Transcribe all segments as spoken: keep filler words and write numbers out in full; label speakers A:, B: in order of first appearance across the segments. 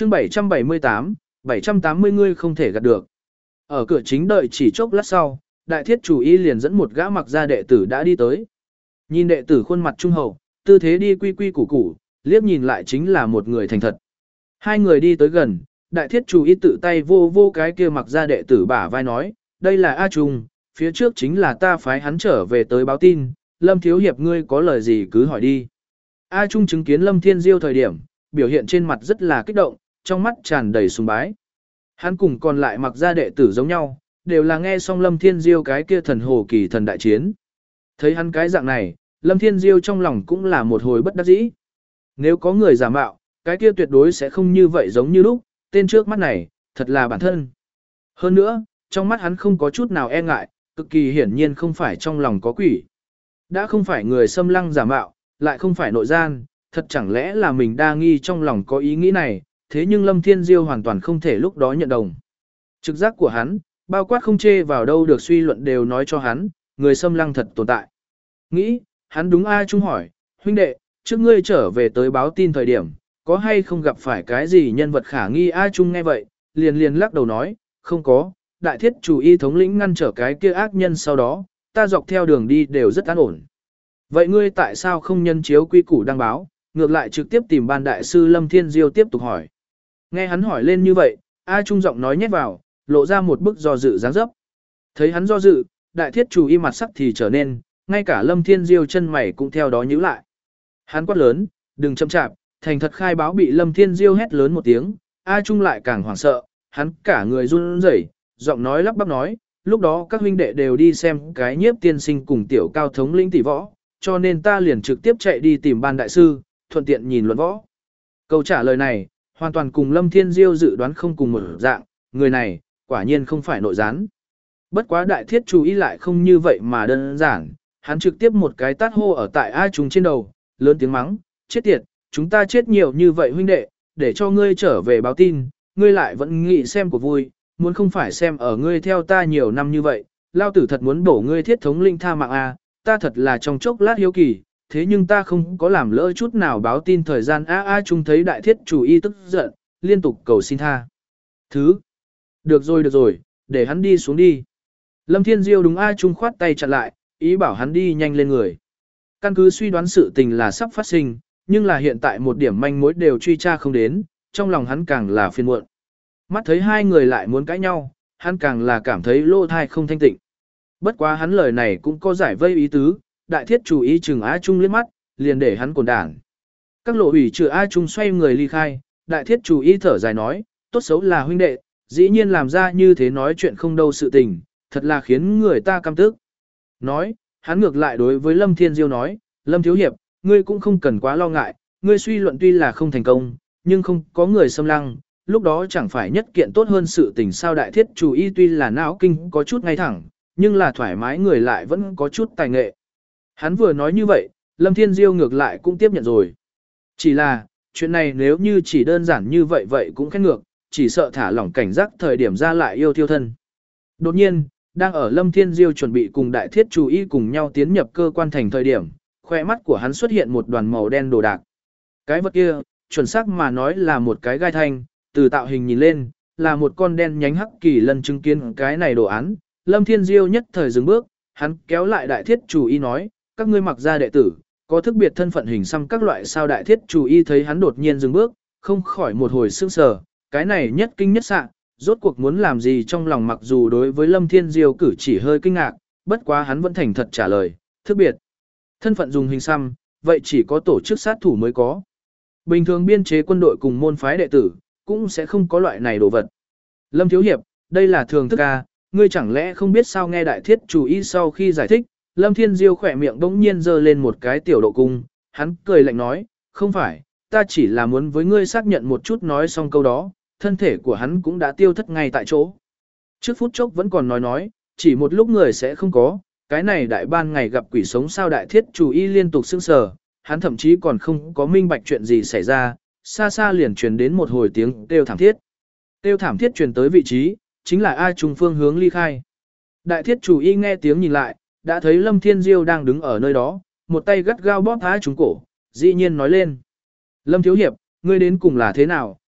A: chương bảy trăm bảy mươi tám, bảy trăm tám mươi ngươi không thể gạt được. Ở cửa chính đợi chỉ chốc lát sau, đại thiết chủ y liền dẫn một gã mặc gia đệ tử đã đi tới. Nhìn đệ tử khuôn mặt trung hậu, tư thế đi quy quy củ củ, liếc nhìn lại chính là một người thành thật. Hai người đi tới gần, đại thiết chủ y tự tay vô vô cái kia mặc gia đệ tử bả vai nói, đây là A Trung, phía trước chính là ta phái hắn trở về tới báo tin, Lâm Thiếu Hiệp ngươi có lời gì cứ hỏi đi. A Trung chứng kiến Lâm Thiên Diêu thời điểm, biểu hiện trên mặt rất là kích động, trong mắt tràn đầy sùng bái. Hắn cùng còn lại mặc gia đệ tử giống nhau, đều là nghe xong Lâm Thiên Diêu cái kia thần hồ kỳ thần đại chiến. Thấy hắn cái dạng này, Lâm Thiên Diêu trong lòng cũng là một hồi bất đắc dĩ. Nếu có người giả mạo, cái kia tuyệt đối sẽ không như vậy giống như lúc, tên trước mắt này, thật là bản thân. Hơn nữa, trong mắt hắn không có chút nào e ngại, cực kỳ hiển nhiên không phải trong lòng có quỷ. Đã không phải người xâm lăng giả mạo, lại không phải nội gian, thật chẳng lẽ là mình đa nghi trong lòng có ý nghĩ này, thế nhưng Lâm Thiên Diêu hoàn toàn không thể lúc đó nhận đồng. Trực giác của hắn, bao quát không chê vào đâu được suy luận đều nói cho hắn, người xâm lăng thật tồn tại. Nghĩ, hắn đúng A Trung hỏi, huynh đệ, trước ngươi trở về tới báo tin thời điểm, có hay không gặp phải cái gì nhân vật khả nghi? A Trung nghe vậy, liền liền lắc đầu nói, không có, đại thiết chủ y thống lĩnh ngăn trở cái kia ác nhân sau đó, ta dọc theo đường đi đều rất an ổn. Vậy ngươi tại sao không nhân chiếu quy củ đăng báo, ngược lại trực tiếp tìm ban đại sư Lâm Thiên Diêu tiếp tục hỏi. Nghe hắn hỏi lên như vậy, A Trung giọng nói nhét vào, lộ ra một bức do dự dáng dấp. Thấy hắn do dự, đại thiết chủ y mặt sắc thì trở nên, ngay cả Lâm Thiên Diêu chân mày cũng theo đó nhíu lại. Hắn quát lớn, đừng chậm chạp, thành thật khai báo. Bị Lâm Thiên Diêu hét lớn một tiếng, A Trung lại càng hoảng sợ, hắn cả người run rẩy, giọng nói lắp bắp nói, lúc đó các huynh đệ đều đi xem cái nhiếp tiên sinh cùng tiểu cao thống lĩnh tỷ võ, cho nên ta liền trực tiếp chạy đi tìm ban đại sư, thuận tiện nhìn luận võ. Câu trả lời này, hoàn toàn cùng Lâm Thiên Diêu dự đoán không cùng một dạng, người này, quả nhiên không phải nội gián. Bất quá đại thiết chú ý lại không như vậy mà đơn giản, hắn trực tiếp một cái tát hô ở tại A Trung trên đầu, lớn tiếng mắng, chết tiệt, chúng ta chết nhiều như vậy huynh đệ, để cho ngươi trở về báo tin, ngươi lại vẫn nghĩ xem của vui, muốn không phải xem ở ngươi theo ta nhiều năm như vậy, lao tử thật muốn bổ ngươi thiết thống linh tha mạng A, ta thật là trong chốc lát hiếu kỳ, thế nhưng ta không có làm lỡ chút nào báo tin thời gian. A A Trung thấy đại thiết chủ y tức giận, liên tục cầu xin tha thứ. Được rồi được rồi, để hắn đi xuống đi. Lâm Thiên Diêu đúng A Trung khoát tay chặn lại, ý bảo hắn đi nhanh lên người. Căn cứ suy đoán sự tình là sắp phát sinh, nhưng là hiện tại một điểm manh mối đều truy tra không đến, trong lòng hắn càng là phiền muộn. Mắt thấy hai người lại muốn cãi nhau, hắn càng là cảm thấy lỗ thai không thanh tịnh. Bất quá hắn lời này cũng có giải vây ý tứ, đại thiết chủ ý chừng A Trung liếc mắt, liền để hắn cồn đảng. Các lộ ủy trừ A Trung xoay người ly khai, đại thiết chủ ý thở dài nói, tốt xấu là huynh đệ, dĩ nhiên làm ra như thế nói chuyện không đâu sự tình, thật là khiến người ta căm tức. Nói, hắn ngược lại đối với Lâm Thiên Diêu nói, Lâm Thiếu Hiệp, ngươi cũng không cần quá lo ngại, ngươi suy luận tuy là không thành công, nhưng không có người xâm lăng, lúc đó chẳng phải nhất kiện tốt hơn sự tình sao. Đại thiết chủ ý tuy là não kinh có chút ngay thẳng, nhưng là thoải mái người lại vẫn có chút tài nghệ. Hắn vừa nói như vậy, Lâm Thiên Diêu ngược lại cũng tiếp nhận rồi. Chỉ là, chuyện này nếu như chỉ đơn giản như vậy vậy cũng khét ngược, chỉ sợ thả lỏng cảnh giác thời điểm ra lại yêu thiêu thân. Đột nhiên, đang ở Lâm Thiên Diêu chuẩn bị cùng đại thiết chủ y cùng nhau tiến nhập cơ quan thành thời điểm, khoe mắt của hắn xuất hiện một đoàn màu đen đồ đạc. Cái vật kia, chuẩn xác mà nói là một cái gai thanh, từ tạo hình nhìn lên, là một con đen nhánh hắc kỳ lân. Chứng kiến cái này đồ án, Lâm Thiên Diêu nhất thời dừng bước, hắn kéo lại đại thiết chủ y nói, các ngươi mặc gia đệ tử, có thức biệt thân phận hình xăm các loại sao. Đại thiết chủ y thấy hắn đột nhiên dừng bước, không khỏi một hồi sững sờ, cái này nhất kinh nhất sạ, rốt cuộc muốn làm gì trong lòng. Mặc dù đối với Lâm Thiên Diêu cử chỉ hơi kinh ngạc, bất quá hắn vẫn thành thật trả lời, thức biệt thân phận dùng hình xăm, vậy chỉ có tổ chức sát thủ mới có. Bình thường biên chế quân đội cùng môn phái đệ tử, cũng sẽ không có loại này đồ vật. Lâm Thiếu Hiệp, đây là thường thức à, ngươi chẳng lẽ không biết sao? Nghe đại thiết chủ y sau khi giải thích, Lâm Thiên Diêu khỏe miệng bỗng nhiên giơ lên một cái tiểu độ cung, hắn cười lạnh nói, không phải, ta chỉ là muốn với ngươi xác nhận một chút. Nói xong câu đó, thân thể của hắn cũng đã tiêu thất ngay tại chỗ. Trước phút chốc vẫn còn nói nói, chỉ một lúc người sẽ không có, cái này đại ban ngày gặp quỷ sống sao. Đại thiết chủ y liên tục sững sờ, hắn thậm chí còn không có minh bạch chuyện gì xảy ra, xa xa liền truyền đến một hồi tiếng kêu thảm thiết. Kêu thảm thiết truyền tới vị trí, chính là A Trung phương hướng ly khai. Đại thiết chủ y nghe tiếng nhìn lại, đã thấy Lâm Thiên Diêu đang đứng ở nơi đó, một tay gắt gao bóp A Trung cổ, dĩ nhiên nói lên. Lâm Thiếu Hiệp, ngươi đến cùng là thế nào,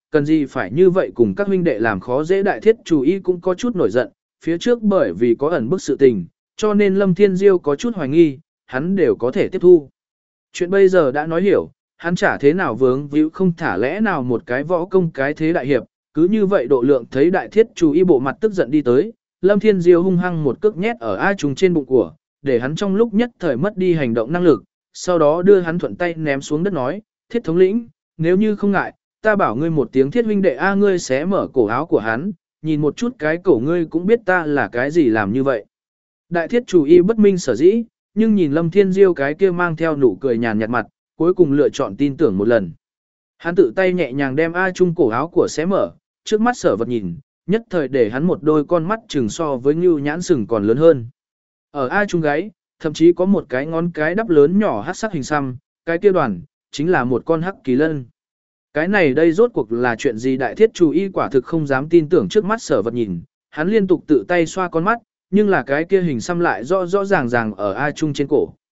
A: cần gì phải như vậy cùng các huynh đệ làm khó dễ. Đại thiết chủ y cũng có chút nổi giận, phía trước bởi vì có ẩn bức sự tình, cho nên Lâm Thiên Diêu có chút hoài nghi, hắn đều có thể tiếp thu. Chuyện bây giờ đã nói hiểu, hắn chả thế nào vướng víu không thả lẽ nào một cái võ công cái thế đại hiệp, cứ như vậy độ lượng thấy đại thiết chủ y bộ mặt tức giận đi tới, Lâm Thiên Diêu hung hăng một cước nhét ở A Trung trên bụng của, để hắn trong lúc nhất thời mất đi hành động năng lực, sau đó đưa hắn thuận tay ném xuống đất nói, thiết thống lĩnh, nếu như không ngại, ta bảo ngươi một tiếng thiết huynh đệ A ngươi xé mở cổ áo của hắn, nhìn một chút cái cổ ngươi cũng biết ta là cái gì làm như vậy. Đại thiết chủ y bất minh sở dĩ, nhưng nhìn Lâm Thiên Diêu cái kia mang theo nụ cười nhàn nhạt mặt, cuối cùng lựa chọn tin tưởng một lần. Hắn tự tay nhẹ nhàng đem A Trung cổ áo của xé mở, trước mắt sở vật nhìn, nhất thời để hắn một đôi con mắt chừng so với ngưu nhãn sừng còn lớn hơn. Ở A Trung gáy, thậm chí có một cái ngón cái đắp lớn nhỏ hắc sắc hình xăm, cái kia đoàn, chính là một con hắc kỳ lân. Cái này đây rốt cuộc là chuyện gì đại thiết chủ y quả thực không dám tin tưởng trước mắt sở vật nhìn, hắn liên tục tự tay xoa con mắt, nhưng là cái kia hình xăm lại rõ rõ ràng ràng ở A Trung trên cổ.